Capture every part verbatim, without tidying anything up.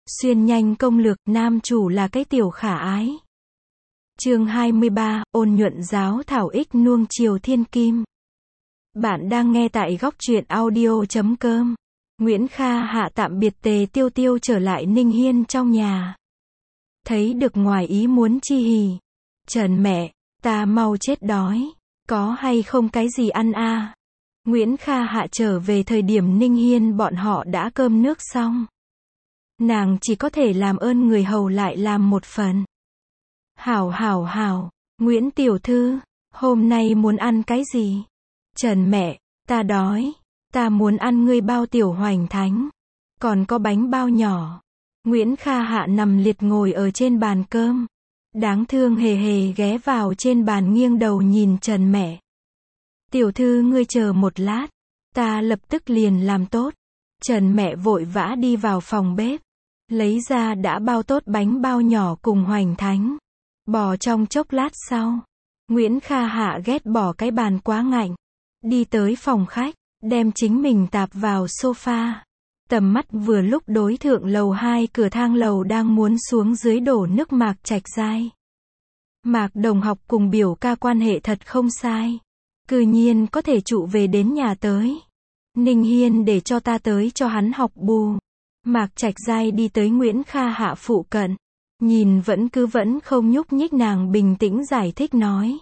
Xuyên nhanh công lược, nam chủ là cái tiểu khả ái. Chương hai mươi ba, ôn nhuận giáo thảo ích nuông chiều thiên kim. Bạn đang nghe tại góc truyện audio chấm com. Nguyễn Kha Hạ tạm biệt Tề Tiêu Tiêu trở lại Ninh Hiên trong nhà. Thấy được ngoài ý muốn chi hỉ. Trần mẹ, ta mau chết đói. Có hay không cái gì ăn à? Nguyễn Kha Hạ trở về thời điểm Ninh Hiên bọn họ đã cơm nước xong. Nàng chỉ có thể làm ơn người hầu lại làm một phần. Hảo hảo hảo, Nguyễn tiểu thư, hôm nay muốn ăn cái gì? Trần mẹ, ta đói, ta muốn ăn ngươi bao tiểu hoành thánh, còn có bánh bao nhỏ. Nguyễn Kha Hạ nằm liệt ngồi ở trên bàn cơm, đáng thương hề hề ghé vào trên bàn nghiêng đầu nhìn Trần mẹ. Tiểu thư ngươi chờ một lát, ta lập tức liền làm tốt. Trần mẹ vội vã đi vào phòng bếp, lấy ra đã bao tốt bánh bao nhỏ cùng hoành thánh. Bò trong chốc lát sau, Nguyễn Kha Hạ ghét bỏ cái bàn quá ngạnh, đi tới phòng khách, đem chính mình tạp vào sofa. Tầm mắt vừa lúc đối thượng lầu hai cửa thang lầu đang muốn xuống dưới đổ nước Mạc Trạch Giai. Mạc đồng học cùng biểu ca quan hệ thật không sai, cư nhiên có thể trụ về đến nhà tới. Ninh Hiên để cho ta tới cho hắn học bù. Mạc Trạch Giai đi tới Nguyễn Kha Hạ phụ cận, nhìn vẫn cứ vẫn không nhúc nhích nàng bình tĩnh giải thích nói.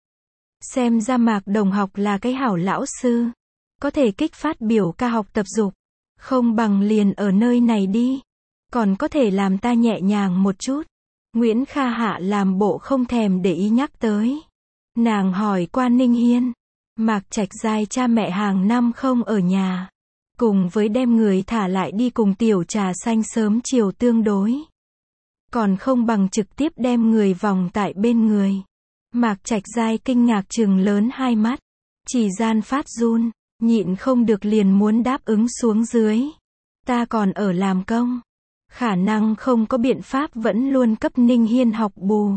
Xem ra Mạc đồng học là cái hảo lão sư, có thể kích phát biểu ca học tập dục, không bằng liền ở nơi này đi, còn có thể làm ta nhẹ nhàng một chút. Nguyễn Kha Hạ làm bộ không thèm để ý nhắc tới. Nàng hỏi qua Ninh Hiên, Mạc Trạch Giai cha mẹ hàng năm không ở nhà, cùng với đem người thả lại đi cùng tiểu trà xanh sớm chiều tương đối, còn không bằng trực tiếp đem người vòng tại bên người. Mạc Trạch Giai kinh ngạc trừng lớn hai mắt, chỉ gian phát run, nhịn không được liền muốn đáp ứng xuống dưới. Ta còn ở làm công, khả năng không có biện pháp vẫn luôn cấp Ninh Hiên học bù,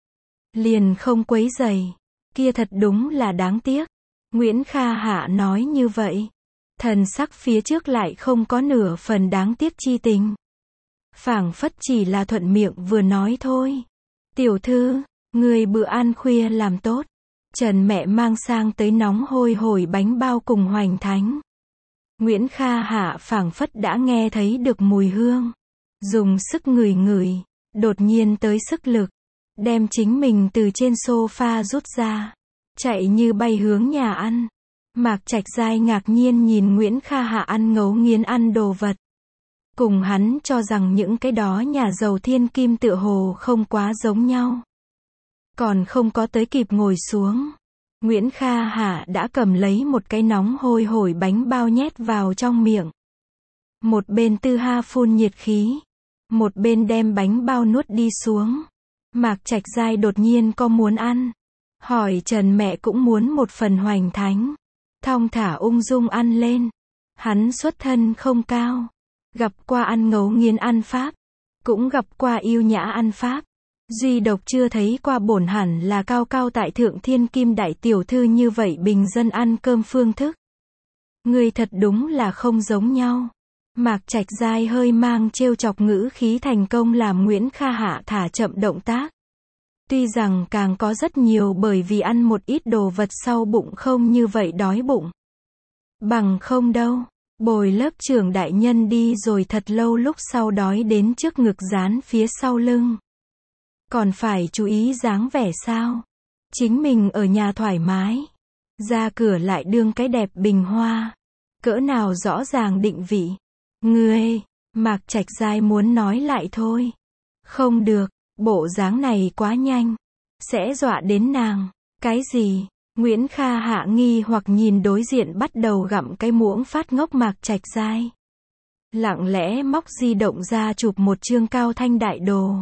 liền không quấy rầy. Kia thật đúng là đáng tiếc. Nguyễn Kha Hạ nói như vậy, thần sắc phía trước lại không có nửa phần đáng tiếc chi tình, phảng phất chỉ là thuận miệng vừa nói thôi. Tiểu thư, người bữa ăn khuya làm tốt. Trần mẹ mang sang tới nóng hôi hổi bánh bao cùng hoành thánh. Nguyễn Kha Hạ phảng phất đã nghe thấy được mùi hương, dùng sức ngửi ngửi, đột nhiên tới sức lực, đem chính mình từ trên sofa rút ra, chạy như bay hướng nhà ăn. Mạc Trạch Giai ngạc nhiên nhìn Nguyễn Kha Hạ ăn ngấu nghiến ăn đồ vật, cùng hắn cho rằng những cái đó nhà giàu thiên kim tựa hồ không quá giống nhau. Còn không có tới kịp ngồi xuống, Nguyễn Kha Hạ đã cầm lấy một cái nóng hôi hổi bánh bao nhét vào trong miệng. Một bên tư ha phun nhiệt khí, một bên đem bánh bao nuốt đi xuống. Mạc Trạch Giai đột nhiên có muốn ăn, hỏi Trần mẹ cũng muốn một phần hoành thánh, thong thả ung dung ăn lên. Hắn xuất thân không cao, gặp qua ăn ngấu nghiến ăn pháp, cũng gặp qua yêu nhã ăn pháp, duy độc chưa thấy qua bổn hẳn là cao cao tại thượng thiên kim đại tiểu thư như vậy bình dân ăn cơm phương thức. Người thật đúng là không giống nhau. Mạc Trạch Giai hơi mang trêu chọc ngữ khí thành công làm Nguyễn Kha Hạ thả chậm động tác. Tuy rằng càng có rất nhiều bởi vì ăn một ít đồ vật sau bụng không như vậy đói bụng. Bằng không đâu, bồi lớp trưởng đại nhân đi rồi thật lâu lúc sau đói đến trước ngực dán phía sau lưng. Còn phải chú ý dáng vẻ sao? Chính mình ở nhà thoải mái, ra cửa lại đương cái đẹp bình hoa. Cỡ nào rõ ràng định vị. Ngươi, Mạc Trạch Giai muốn nói lại thôi. Không được, bộ dáng này quá nhanh, sẽ dọa đến nàng. Cái gì? Nguyễn Kha Hạ nghi hoặc nhìn đối diện bắt đầu gặm cái muỗng phát ngốc Mạc Trạch Giai. Lặng lẽ móc di động ra chụp một chương cao thanh đại đồ.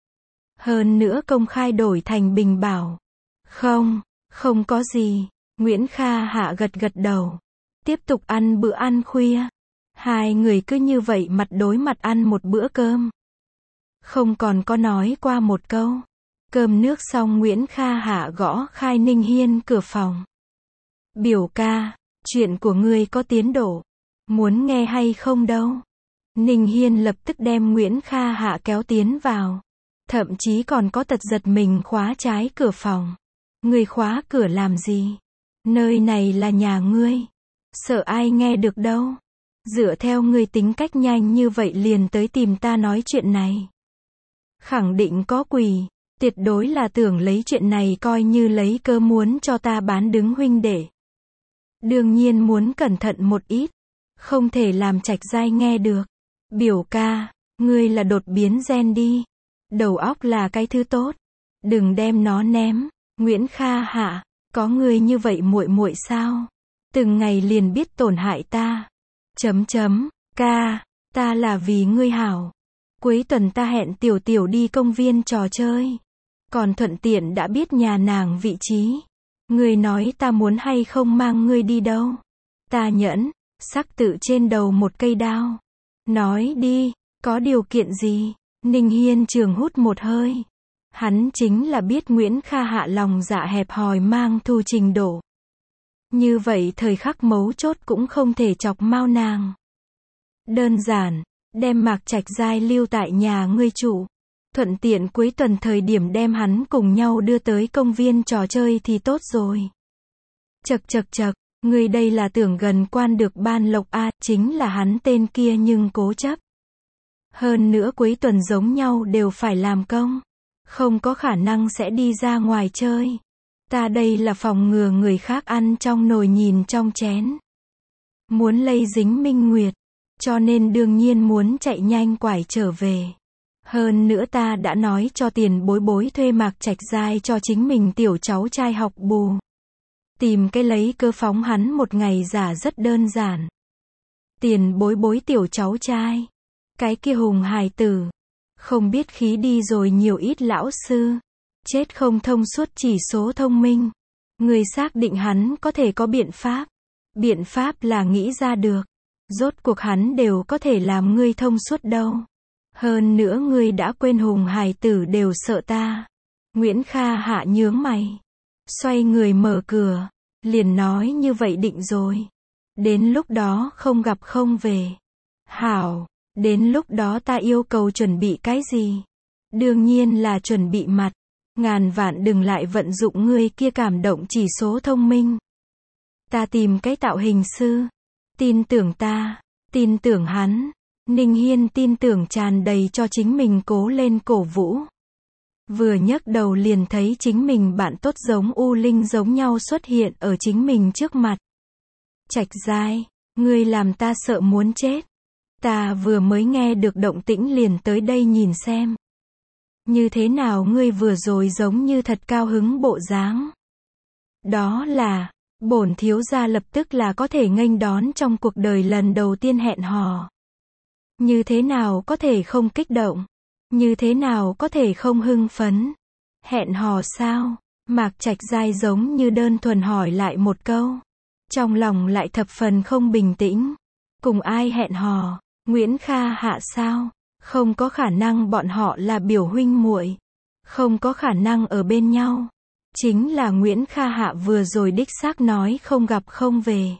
Hơn nữa công khai đổi thành bình bảo. Không, không có gì. Nguyễn Kha Hạ gật gật đầu, tiếp tục ăn bữa ăn khuya. Hai người cứ như vậy mặt đối mặt ăn một bữa cơm, không còn có nói qua một câu. Cơm nước xong Nguyễn Kha Hạ gõ khai Ninh Hiên cửa phòng. Biểu ca, chuyện của ngươi có tiến độ, muốn nghe hay không đâu? Ninh Hiên lập tức đem Nguyễn Kha Hạ kéo tiến vào. Thậm chí còn có tật giật mình khóa trái cửa phòng. Ngươi khóa cửa làm gì? Nơi này là nhà ngươi. Sợ ai nghe được đâu. Dựa theo ngươi tính cách nhanh như vậy liền tới tìm ta nói chuyện này. Khẳng định có quỷ. Tuyệt đối là tưởng lấy chuyện này coi như lấy cơ muốn cho ta bán đứng huynh đệ. Đương nhiên muốn cẩn thận một ít. Không thể làm Trạch Giai nghe được. Biểu ca, ngươi là đột biến gen đi. Đầu óc là cái thứ tốt. Đừng đem nó ném. Nguyễn Kha Hạ, có ngươi như vậy muội muội sao? Từng ngày liền biết tổn hại ta. Chấm chấm, ca, ta là vì ngươi hảo. Cuối tuần ta hẹn tiểu tiểu đi công viên trò chơi. Còn thuận tiện đã biết nhà nàng vị trí. Ngươi nói ta muốn hay không mang ngươi đi đâu? Ta nhẫn, sắc tự trên đầu một cây đao. Nói đi, có điều kiện gì? Ninh Hiên trường hút một hơi. Hắn chính là biết Nguyễn Kha Hạ lòng dạ hẹp hòi mang thu trình độ. Như vậy thời khắc mấu chốt cũng không thể chọc mau nàng. Đơn giản, đem Mạc Trạch Giai lưu tại nhà ngươi trụ. Thuận tiện cuối tuần thời điểm đem hắn cùng nhau đưa tới công viên trò chơi thì tốt rồi. Chậc chậc chậc, ngươi đây là tưởng gần quan được ban lộc a, chính là hắn tên kia nhưng cố chấp. Hơn nữa cuối tuần giống nhau đều phải làm công. Không có khả năng sẽ đi ra ngoài chơi. Ta đây là phòng ngừa người khác ăn trong nồi nhìn trong chén. Muốn lây dính Minh Nguyệt. Cho nên đương nhiên muốn chạy nhanh quải trở về. Hơn nữa ta đã nói cho tiền bối bối thuê Mạc Trạch Giai cho chính mình tiểu cháu trai học bù. Tìm cái lấy cơ phóng hắn một ngày giả rất đơn giản. Tiền bối bối tiểu cháu trai. Cái kia hùng hài tử. Không biết khí đi rồi nhiều ít lão sư. Chết không thông suốt chỉ số thông minh. Người xác định hắn có thể có biện pháp. Biện pháp là nghĩ ra được. Rốt cuộc hắn đều có thể làm ngươi thông suốt đâu. Hơn nữa ngươi đã quên hùng hài tử đều sợ ta. Nguyễn Kha Hạ nhướng mày. Xoay người mở cửa. Liền nói như vậy định rồi. Đến lúc đó không gặp không về. Hảo. Đến lúc đó ta yêu cầu chuẩn bị cái gì? Đương nhiên là chuẩn bị mặt. Ngàn vạn đừng lại vận dụng ngươi kia cảm động chỉ số thông minh. Ta tìm cái tạo hình sư. Tin tưởng ta. Tin tưởng hắn. Ninh Hiên tin tưởng tràn đầy cho chính mình cố lên cổ vũ. Vừa nhấc đầu liền thấy chính mình bạn tốt giống U Linh giống nhau xuất hiện ở chính mình trước mặt. Trạch Giai, ngươi làm ta sợ muốn chết. Ta vừa mới nghe được động tĩnh liền tới đây nhìn xem. Như thế nào ngươi vừa rồi giống như thật cao hứng bộ dáng. Đó là, bổn thiếu gia lập tức là có thể nghênh đón trong cuộc đời lần đầu tiên hẹn hò. Như thế nào có thể không kích động? Như thế nào có thể không hưng phấn? Hẹn hò sao? Mạc Trạch Giai giống như đơn thuần hỏi lại một câu. Trong lòng lại thập phần không bình tĩnh. Cùng ai hẹn hò? Nguyễn Kha Hạ sao? Không có khả năng bọn họ là biểu huynh muội. Không có khả năng ở bên nhau. Chính là Nguyễn Kha Hạ vừa rồi đích xác nói không gặp không về.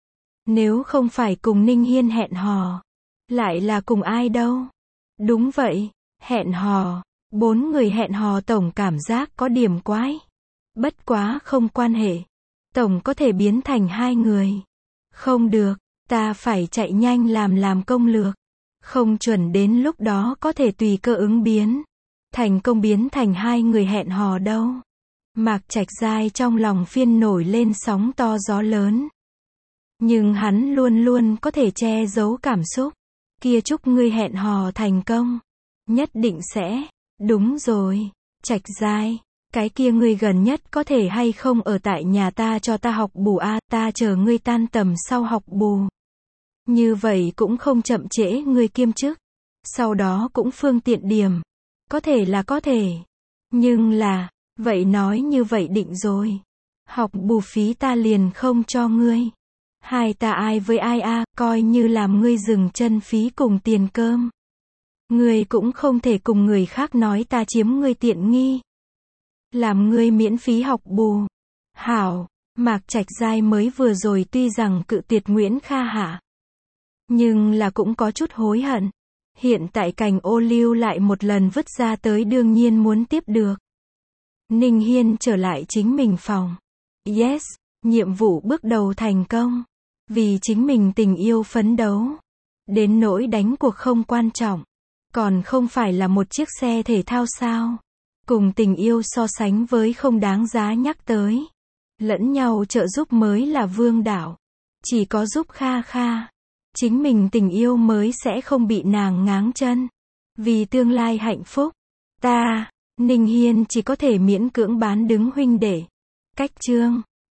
Nếu không phải cùng Ninh Hiên hẹn hò, lại là cùng ai đâu? Đúng vậy, hẹn hò. Bốn người hẹn hò tổng cảm giác có điểm quái. Bất quá không quan hệ. Tổng có thể biến thành hai người. Không được, ta phải chạy nhanh làm làm công lược. Không chuẩn đến lúc đó có thể tùy cơ ứng biến. Thành công biến thành hai người hẹn hò đâu. Mạc Trạch Giai trong lòng phiên nổi lên sóng to gió lớn. Nhưng hắn luôn luôn có thể che giấu cảm xúc. Kia chúc ngươi hẹn hò thành công. Nhất định sẽ. Đúng rồi. Trạch Giai. Cái kia ngươi gần nhất có thể hay không ở tại nhà ta cho ta học bù a, ta chờ ngươi tan tầm sau học bù. Như vậy cũng không chậm trễ ngươi kiêm chức. Sau đó cũng phương tiện điểm. Có thể là có thể. Nhưng là, vậy nói như vậy định rồi. Học bù phí ta liền không cho ngươi. Hai ta ai với ai a, coi như làm ngươi dừng chân phí cùng tiền cơm. Ngươi cũng không thể cùng người khác nói ta chiếm ngươi tiện nghi. Làm ngươi miễn phí học bù. Hảo, Mạc Trạch Giai mới vừa rồi tuy rằng cự tuyệt Nguyễn Kha Hạ. Nhưng là cũng có chút hối hận. Hiện tại cành ô liu lại một lần vứt ra tới đương nhiên muốn tiếp được. Ninh Hiên trở lại chính mình phòng. Yes, nhiệm vụ bước đầu thành công. Vì chính mình tình yêu phấn đấu. Đến nỗi đánh cuộc không quan trọng. Còn không phải là một chiếc xe thể thao sao. Cùng tình yêu so sánh với không đáng giá nhắc tới. Lẫn nhau trợ giúp mới là vương đạo. Chỉ có giúp Kha Kha. Chính mình tình yêu mới sẽ không bị nàng ngáng chân. Vì tương lai hạnh phúc. Ta, Ninh Hiên chỉ có thể miễn cưỡng bán đứng huynh đệ. Cách chương.